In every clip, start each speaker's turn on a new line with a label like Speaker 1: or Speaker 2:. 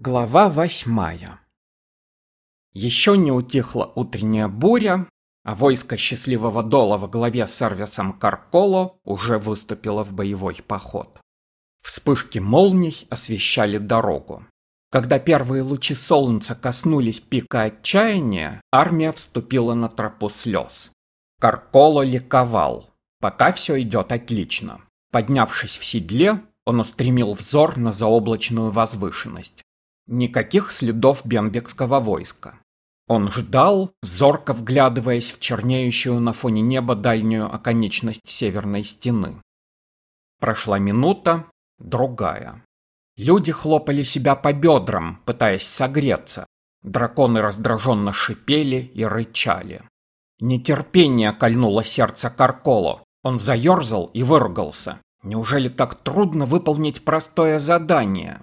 Speaker 1: Глава 8. Еще не утихла утренняя буря, а войско Счастливого Дола во главе с Арвисом Карколо уже выступило в боевой поход. Вспышки молний освещали дорогу. Когда первые лучи солнца коснулись пика отчаяния, армия вступила на тропу слез. Карколо ликовал. Пока все идет отлично. Поднявшись в седле, он устремил взор на заоблачную возвышенность. Никаких следов бенбекского войска. Он ждал, зорко вглядываясь в чернеющую на фоне неба дальнюю оконечность северной стены. Прошла минута, другая. Люди хлопали себя по бедрам, пытаясь согреться. Драконы раздраженно шипели и рычали. Нетерпение кольнуло сердце Карколо. Он заерзал и выругался. Неужели так трудно выполнить простое задание?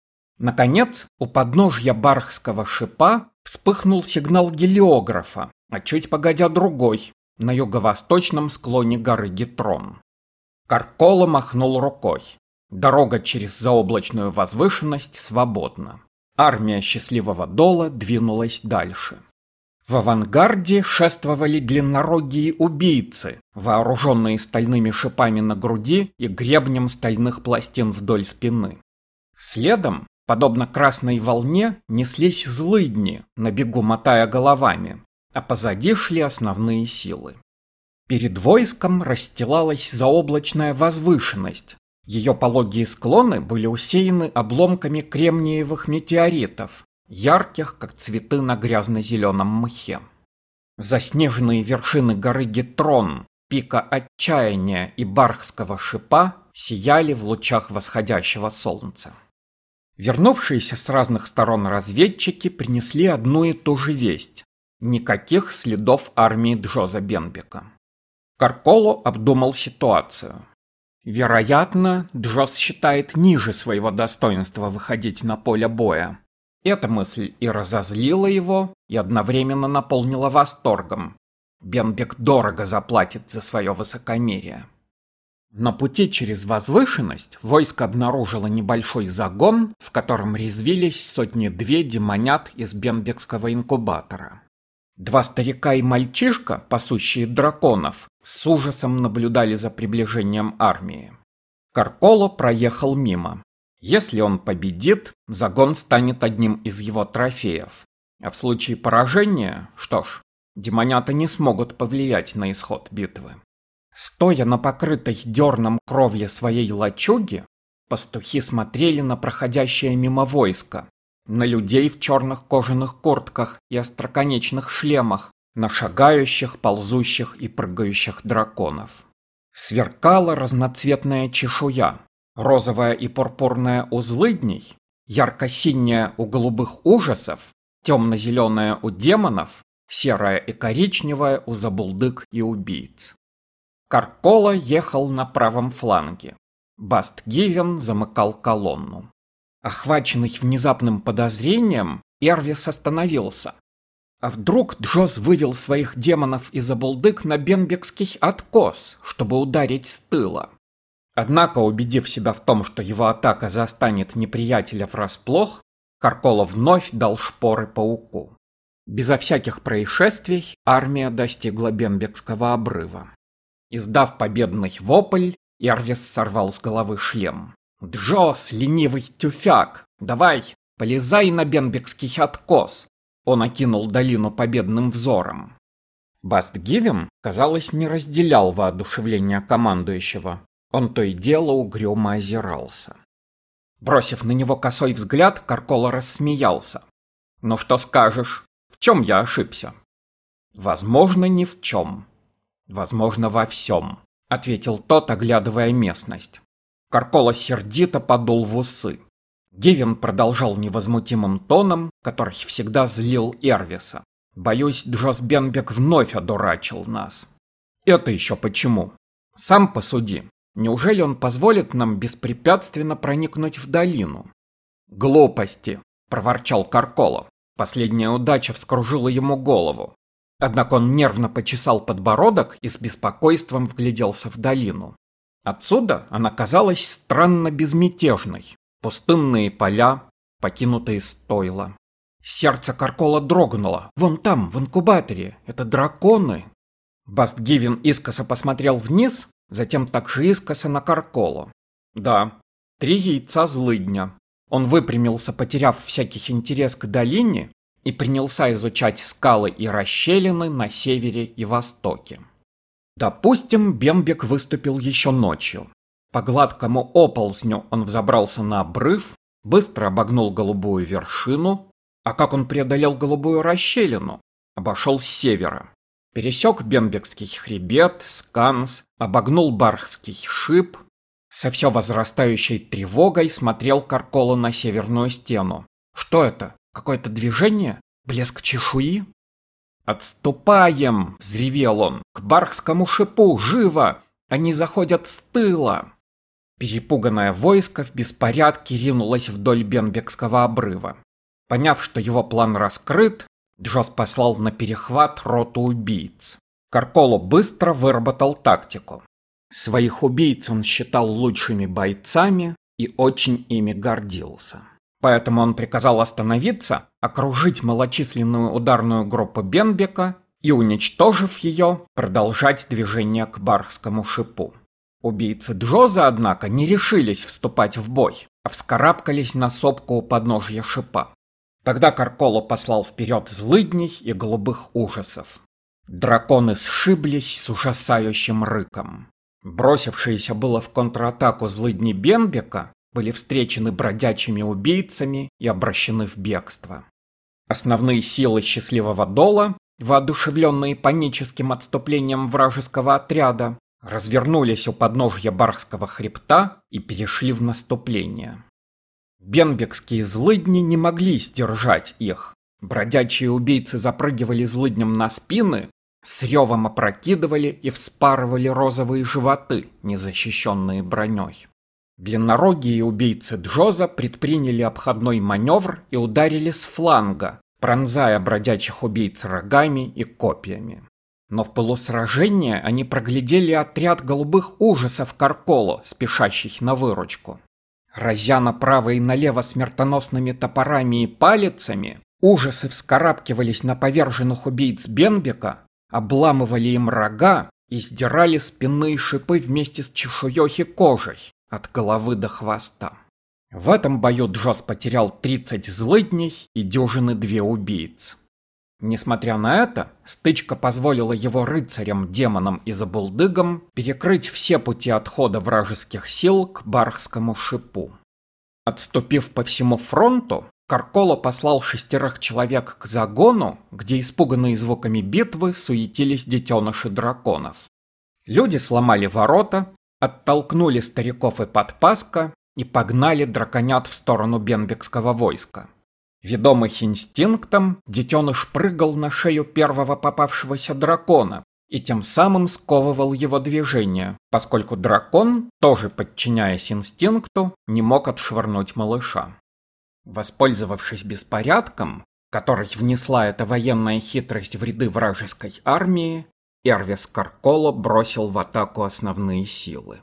Speaker 1: Наконец, у подножья Бархского шипа вспыхнул сигнал гелиографа, а чуть погодя другой, на юго-восточном склоне горы Гитрон. Карколо махнул рукой. Дорога через заоблачную возвышенность свободна. Армия Счастливого Дола двинулась дальше. В авангарде шествовали длиннорогие убийцы, вооруженные стальными шипами на груди и гребнем стальных пластин вдоль спины. Следом, подобно красной волне, неслись злыдни, на бегу мотая головами, а позади шли основные силы. Перед войском расстилалась заоблачная возвышенность. Ее пологие склоны были усеяны обломками кремниевых метеоритов, ярких, как цветы на грязно-зеленом мхе. Заснеженные вершины горы Гитрон, пика отчаяния и Бархского шипа сияли в лучах восходящего солнца. Вернувшиеся с разных сторон разведчики принесли одну и ту же весть. Никаких следов армии Джоза Бенбека. Карколо обдумал ситуацию. Вероятно, Джоз считает ниже своего достоинства выходить на поле боя. Эта мысль и разозлила его, и одновременно наполнила восторгом. Бенбек дорого заплатит за свое высокомерие. На пути через возвышенность войско обнаружило небольшой загон, в котором резвились сотни-две демонят из бенбекского инкубатора. Два старика и мальчишка, пасущие драконов, с ужасом наблюдали за приближением армии. Карколо проехал мимо. Если он победит, загон станет одним из его трофеев. А в случае поражения, что ж, демонята не смогут повлиять на исход битвы. Стоя на покрытой дерном кровле своей лачуги, пастухи смотрели на проходящее мимо войско, на людей в черных кожаных куртках и остроконечных шлемах, на шагающих, ползущих и прыгающих драконов. Сверкала разноцветная чешуя, розовая и пурпурная у злыдней, ярко-синяя у голубых ужасов, темно-зеленая у демонов, серая и коричневая у забулдык и убийц. Карколо ехал на правом фланге. Бастгивен замыкал колонну. Охваченный внезапным подозрением, Эрвис остановился. А вдруг Джоз вывел своих демонов и забулдык на бенбекский откос, чтобы ударить с тыла? Однако, убедив себя в том, что его атака застанет неприятеля врасплох, Карколо вновь дал шпоры пауку. Безо всяких происшествий армия достигла бенбекского обрыва. Издав победный вопль, Эрвис сорвал с головы шлем. «Джоз, ленивый тюфяк! Давай, полезай на бенбекский откос!» Он окинул долину победным взором. Бастгивен, казалось, не разделял воодушевления командующего. Он то и дело угрюмо озирался. Бросив на него косой взгляд, Карколо рассмеялся. «Ну что скажешь? В чем я ошибся?» «Возможно, ни в чем. Возможно, во всем», — ответил тот, оглядывая местность. Карколо сердито подул в усы. Гивен продолжал невозмутимым тоном, который всегда злил Эрвиса. «Боюсь, Джоз Бенбек вновь одурачил нас». «Это еще почему? Сам посуди. Неужели он позволит нам беспрепятственно проникнуть в долину?» «Глупости», — проворчал Карколо. Последняя удача вскружила ему голову. Однако он нервно почесал подбородок и с беспокойством вгляделся в долину. Отсюда она казалась странно безмятежной. Пустынные поля, покинутые стойла. Сердце Каркола дрогнуло. Вон там, в инкубаторе. Это драконы. Бастгивен искоса посмотрел вниз, затем также искоса на Карколу. Да, 3 яйца злыдня. Он выпрямился, потеряв всякий интерес к долине, и принялся изучать скалы и расщелины на севере и востоке. Допустим, Бембек выступил еще ночью. По гладкому оползню он взобрался на обрыв, быстро обогнул голубую вершину. А как он преодолел голубую расщелину? Обошел с севера. Пересек Бембекский хребет, Сканс, обогнул Бархский шип. Со все возрастающей тревогой смотрел Каркола на северную стену. Что это? Какое-то движение? Блеск чешуи? «Отступаем!» — взревел он. «К Бархскому шипу! Живо! Они заходят с тыла!» Перепуганное войско в беспорядке ринулось вдоль Бембекского обрыва. Поняв, что его план раскрыт, Джос послал на перехват роту убийц. Карколо быстро выработал тактику. Своих убийц он считал лучшими бойцами и очень ими гордился. Поэтому он приказал остановиться, окружить малочисленную ударную группу Бембека и, уничтожив ее, продолжать движение к Бархскому шипу. Убийцы Джоза, однако, не решились вступать в бой, а вскарабкались на сопку у подножья шипа. Тогда Карколо послал вперед злыдней и голубых ужасов. Драконы сшиблись с ужасающим рыком. Бросившиеся было в контратаку злыдни Бембека были встречены бродячими убийцами и обращены в бегство. Основные силы Счастливого Дола, воодушевленные паническим отступлением вражеского отряда, развернулись у подножья Бархского хребта и перешли в наступление. Бембекские злыдни не могли сдержать их. Бродячие убийцы запрыгивали злыдням на спины, с ревом опрокидывали и вспарывали розовые животы, незащищенные броней. Длиннорогие убийцы Джоза предприняли обходной маневр и ударили с фланга, пронзая бродячих убийц рогами и копьями. Но в пылу сражения они проглядели отряд голубых ужасов Карколо, спешащих на выручку. Разя направо и налево смертоносными топорами и палицами, ужасы вскарабкивались на поверженных убийц Бембека, обламывали им рога и сдирали спинные шипы вместе с чешуей и кожей, от головы до хвоста. В этом бою Джос потерял 30 злыдней и дюжины 2 убийц. Несмотря на это, стычка позволила его рыцарям-демонам и забулдыгам перекрыть все пути отхода вражеских сил к Бархскому шипу. Отступив по всему фронту, Карколо послал 6 человек к загону, где, испуганные звуками битвы, суетились детеныши драконов. Люди сломали ворота, оттолкнули стариков и подпаска и погнали драконят в сторону бембекского войска. Ведомый инстинктом, детеныш прыгал на шею первого попавшегося дракона и тем самым сковывал его движение, поскольку дракон, тоже подчиняясь инстинкту, не мог отшвырнуть малыша. Воспользовавшись беспорядком, который внесла эта военная хитрость в ряды вражеской армии, Эрвис Карколо бросил в атаку основные силы.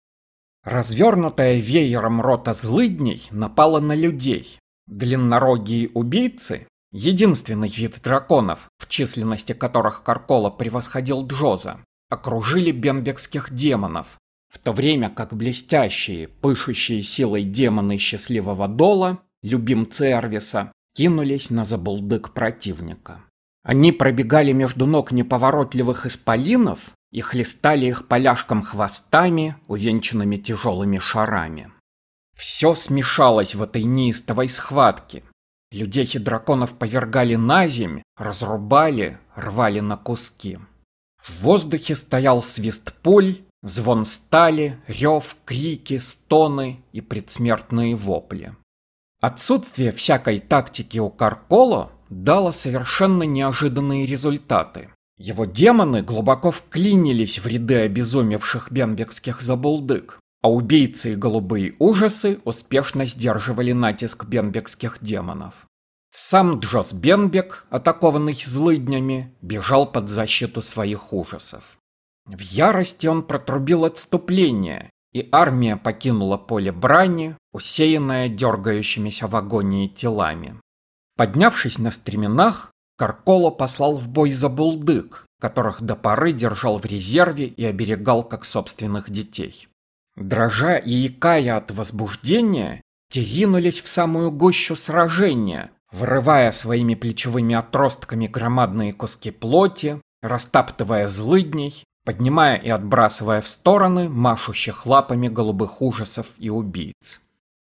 Speaker 1: Развернутая веером рота злыдней напала на людей. Длиннорогие убийцы, единственный вид драконов, в численности которых Карколо превосходил Джоза, окружили бембекских демонов, в то время как блестящие, пышущие силой демоны Счастливого Дола, любимцы Эрвиса, кинулись на забулдык противника. Они пробегали между ног неповоротливых исполинов и хлестали их поляшком хвостами, увенчанными тяжелыми шарами. Все смешалось в этой неистовой схватке. Людей и драконов повергали на земь, разрубали, рвали на куски. В воздухе стоял свист пуль, звон стали, рев, крики, стоны и предсмертные вопли. Отсутствие всякой тактики у Карколо дало совершенно неожиданные результаты. Его демоны глубоко вклинились в ряды обезумевших бембекских забулдык, а убийцы и голубые ужасы успешно сдерживали натиск бембекских демонов. Сам Джос Бембек, атакованный злыднями, бежал под защиту своих ужасов. В ярости он протрубил отступление и армия покинула поле брани, усеянное дергающимися в агонии телами. Поднявшись на стременах, Карколо послал в бой забулдык, которых до поры держал в резерве и оберегал как собственных детей. Дрожа и икая от возбуждения, те ринулись в самую гущу сражения, вырывая своими плечевыми отростками громадные куски плоти, растаптывая злыдней, поднимая и отбрасывая в стороны машущих лапами голубых ужасов и убийц.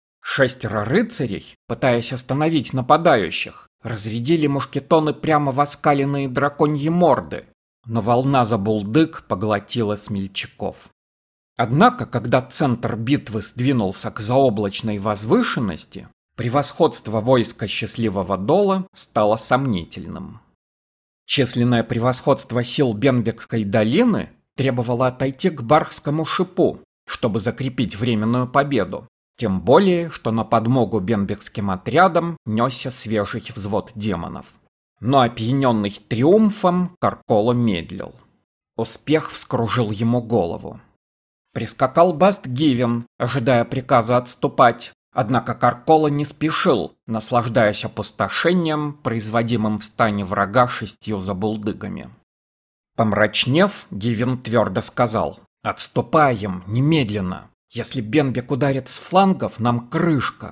Speaker 1: 6 рыцарей, пытаясь остановить нападающих, разрядили мушкетоны прямо в оскаленные драконьи морды, но волна забулдык поглотила смельчаков. Однако, когда центр битвы сдвинулся к заоблачной возвышенности, превосходство войска Счастливого Дола стало сомнительным. Численное превосходство сил Бенбекской долины требовало отойти к Бархскому шипу, чтобы закрепить временную победу, тем более, что на подмогу бенбекским отрядам несся свежий взвод демонов. Но опьяненный триумфом Карколо медлил. Успех вскружил ему голову. Прискакал Бастгивен, ожидая приказа отступать, однако Карколо не спешил, наслаждаясь опустошением, производимым в стане врага 6 забулдыгами. Помрачнев, Гивен твердо сказал: «Отступаем, немедленно! Если Бенбек ударит с флангов, нам крышка!»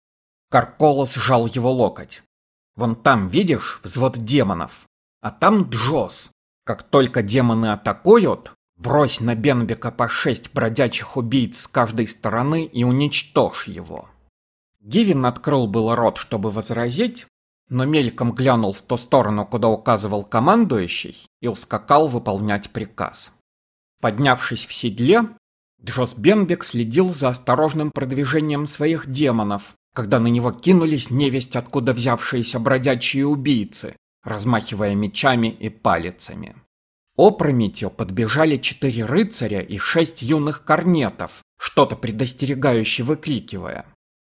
Speaker 1: Карколо сжал его локоть. «Вон там, видишь, взвод демонов, а там Джос. Как только демоны атакуют, брось на Бенбека по 6 бродячих убийц с каждой стороны и уничтожь его». Гивен открыл было рот, чтобы возразить, но мельком глянул в ту сторону, куда указывал командующий, и ускакал выполнять приказ. Поднявшись в седле, Джос Бенбек следил за осторожным продвижением своих демонов, когда на него кинулись невесть откуда взявшиеся бродячие убийцы, размахивая мечами и палицами. Опрометью подбежали 4 рыцаря и 6 юных корнетов, что-то предостерегающе выкрикивая.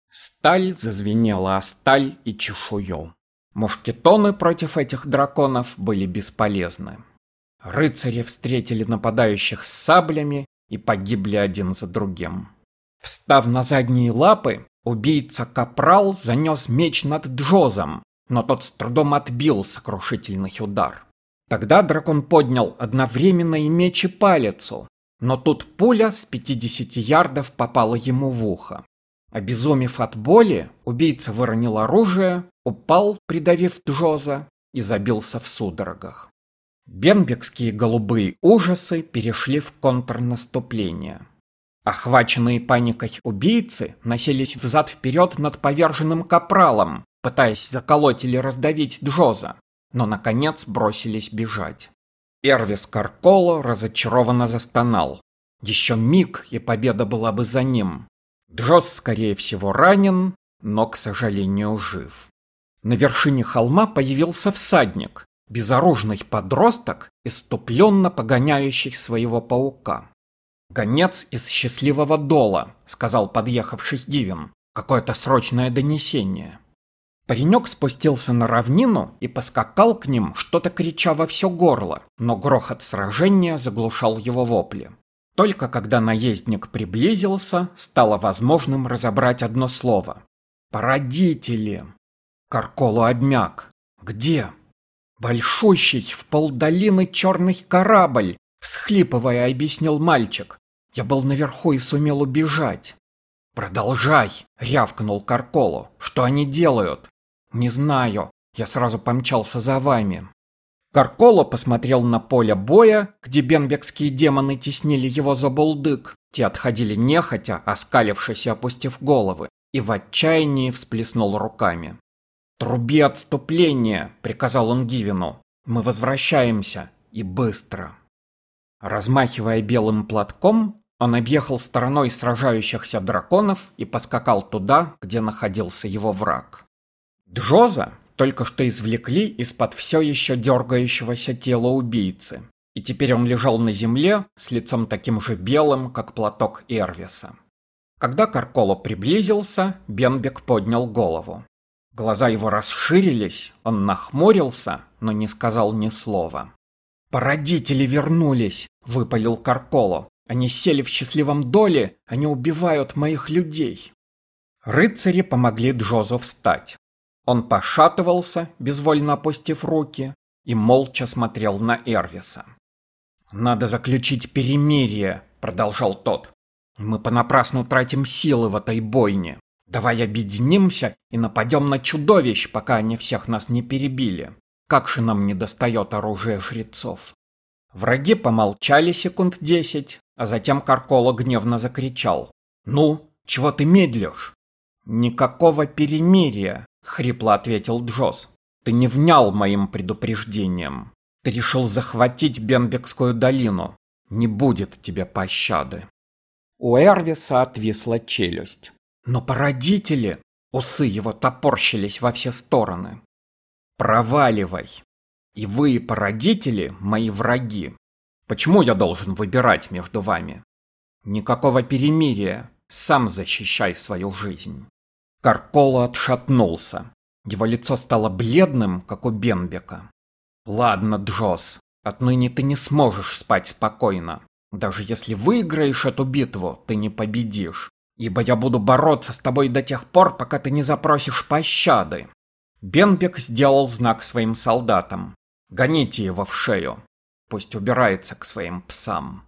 Speaker 1: Сталь зазвенела о сталь и чешую. Мушкетоны против этих драконов были бесполезны. Рыцари встретили нападающих с саблями и погибли один за другим. Встав на задние лапы, убийца Капрал занес меч над Джозом, но тот с трудом отбил сокрушительный удар. Тогда дракон поднял одновременно и меч и палицу, но тут пуля с 50 ярдов попала ему в ухо. Обезумев от боли, убийца выронил оружие, упал, придавив Джоза, и забился в судорогах. Бенбекские голубые ужасы перешли в контрнаступление. Охваченные паникой убийцы носились взад-вперед над поверженным капралом, пытаясь заколоть или раздавить Джоза, но, наконец, бросились бежать. Эрвис Карколо разочарованно застонал. Еще миг, и победа была бы за ним. Джоз, скорее всего, ранен, но, к сожалению, жив. На вершине холма появился всадник, безоружный подросток, исступленно погоняющий своего паука. «Гонец из Счастливого Дола», — сказал подъехавший Гивен. «Какое-то срочное донесение». Паренек спустился на равнину и поскакал к ним, что-то крича во все горло, но грохот сражения заглушал его вопли. Только когда наездник приблизился, стало возможным разобрать одно слово. «Породители!» Карколо обмяк. «Где?» «Большущий, в полдолины черный корабль!» Всхлипывая, объяснил мальчик. «Я был наверху и сумел убежать». «Продолжай!» — рявкнул Карколо. «Что они делают?» «Не знаю. Я сразу помчался за вами». Карколо посмотрел на поле боя, где бенбекские демоны теснили его за булдык. Те отходили нехотя, оскалившись и опустив головы, и в отчаянии всплеснул руками. «Труби отступление!» — приказал он Гивену. «Мы возвращаемся. И быстро!» Размахивая белым платком, он объехал стороной сражающихся драконов и поскакал туда, где находился его враг. Джоза только что извлекли из-под все еще дергающегося тела убийцы, и теперь он лежал на земле с лицом таким же белым, как платок Эрвиса. Когда Карколо приблизился, Бенбек поднял голову. Глаза его расширились, он нахмурился, но не сказал ни слова. «Породители вернулись!» — выпалил Карколо. Они сели в счастливом доле, они убивают моих людей. Рыцари помогли Джозу встать. Он пошатывался, безвольно опустив руки, и молча смотрел на Эрвиса. «Надо заключить перемирие», — продолжал тот. «Мы понапрасну тратим силы в этой бойне. Давай объединимся и нападем на чудовищ, пока они всех нас не перебили. Как же нам недостает оружия жрецов». Враги помолчали секунд 10, а затем Карколо гневно закричал. «Ну, чего ты медлишь?» «Никакого перемирия», — хрипло ответил Джоз. «Ты не внял моим предупреждением. Ты решил захватить Бенбекскую долину. Не будет тебе пощады». У Эрвиса отвисла челюсть. «Но породители!» Усы его топорщились во все стороны. «Проваливай. И вы, и породители, мои враги. Почему я должен выбирать между вами? Никакого перемирия. Сам защищай свою жизнь». Карколо отшатнулся. Его лицо стало бледным, как у Бенбека. «Ладно, Джоз, отныне ты не сможешь спать спокойно. Даже если выиграешь эту битву, ты не победишь. Ибо я буду бороться с тобой до тех пор, пока ты не запросишь пощады». Бенбек сделал знак своим солдатам. «Гоните его в шею. Пусть убирается к своим псам».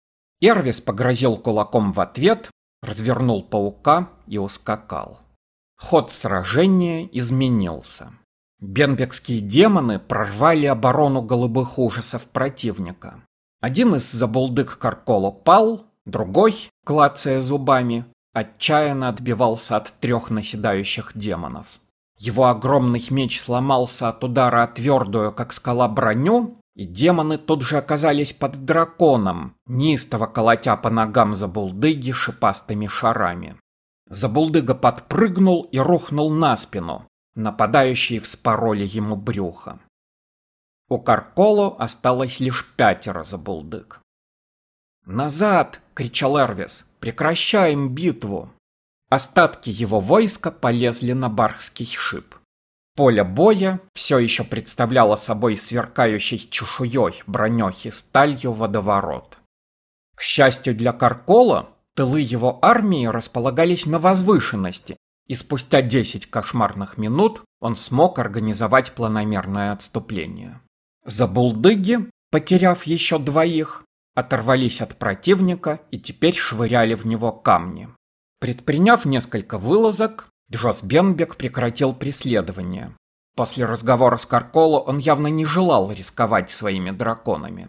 Speaker 1: Эрвис погрозил кулаком в ответ, развернул паука и ускакал. Ход сражения изменился. Бенбекские демоны прорвали оборону голубых ужасов противника. Один из забулдык Карколо пал, другой, клацая зубами, отчаянно отбивался от 3 наседающих демонов. Его огромный меч сломался от удара о твердую, как скала, броню, и демоны тут же оказались под драконом, неистово колотя по ногам забулдыги шипастыми шарами. Забулдыга подпрыгнул и рухнул на спину. Нападающие вспороли ему брюхо. У Карколо осталось лишь 5 забулдык. «Назад!» — кричал Эрвис. «Прекращаем битву!» Остатки его войска полезли на Бархский шип. Поле боя все еще представляло собой сверкающий чешуей, броней и сталью водоворот. К счастью для Карколо, тылы его армии располагались на возвышенности, и спустя 10 кошмарных минут он смог организовать планомерное отступление. Забулдыги, потеряв еще 2, оторвались от противника и теперь швыряли в него камни. Предприняв несколько вылазок, Джоз Бенбек прекратил преследование. После разговора с Карколо он явно не желал рисковать своими драконами.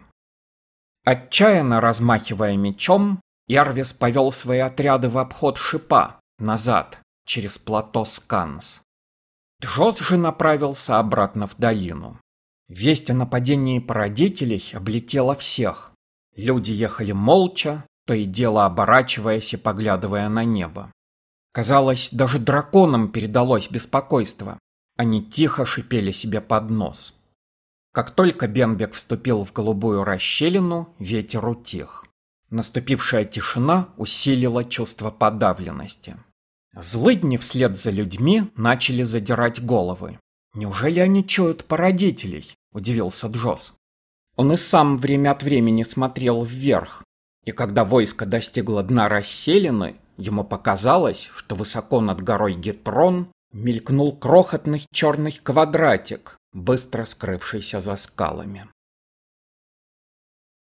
Speaker 1: Отчаянно размахивая мечом, Эрвис повел свои отряды в обход шипа, назад, через плато Сканс. Джоз же направился обратно в долину. Весть о нападении породителей облетела всех. Люди ехали молча, то и дело оборачиваясь и поглядывая на небо. Казалось, даже драконам передалось беспокойство. Они тихо шипели себе под нос. Как только Бенбек вступил в голубую расщелину, ветер утих. Наступившая тишина усилила чувство подавленности. Злыдни вслед за людьми начали задирать головы. «Неужели они чуют породителей?» – удивился Джоз. Он и сам время от времени смотрел вверх, и когда войско достигло дна расселины, ему показалось, что высоко над горой Гетрон мелькнул крохотный черный квадратик, быстро скрывшийся за скалами.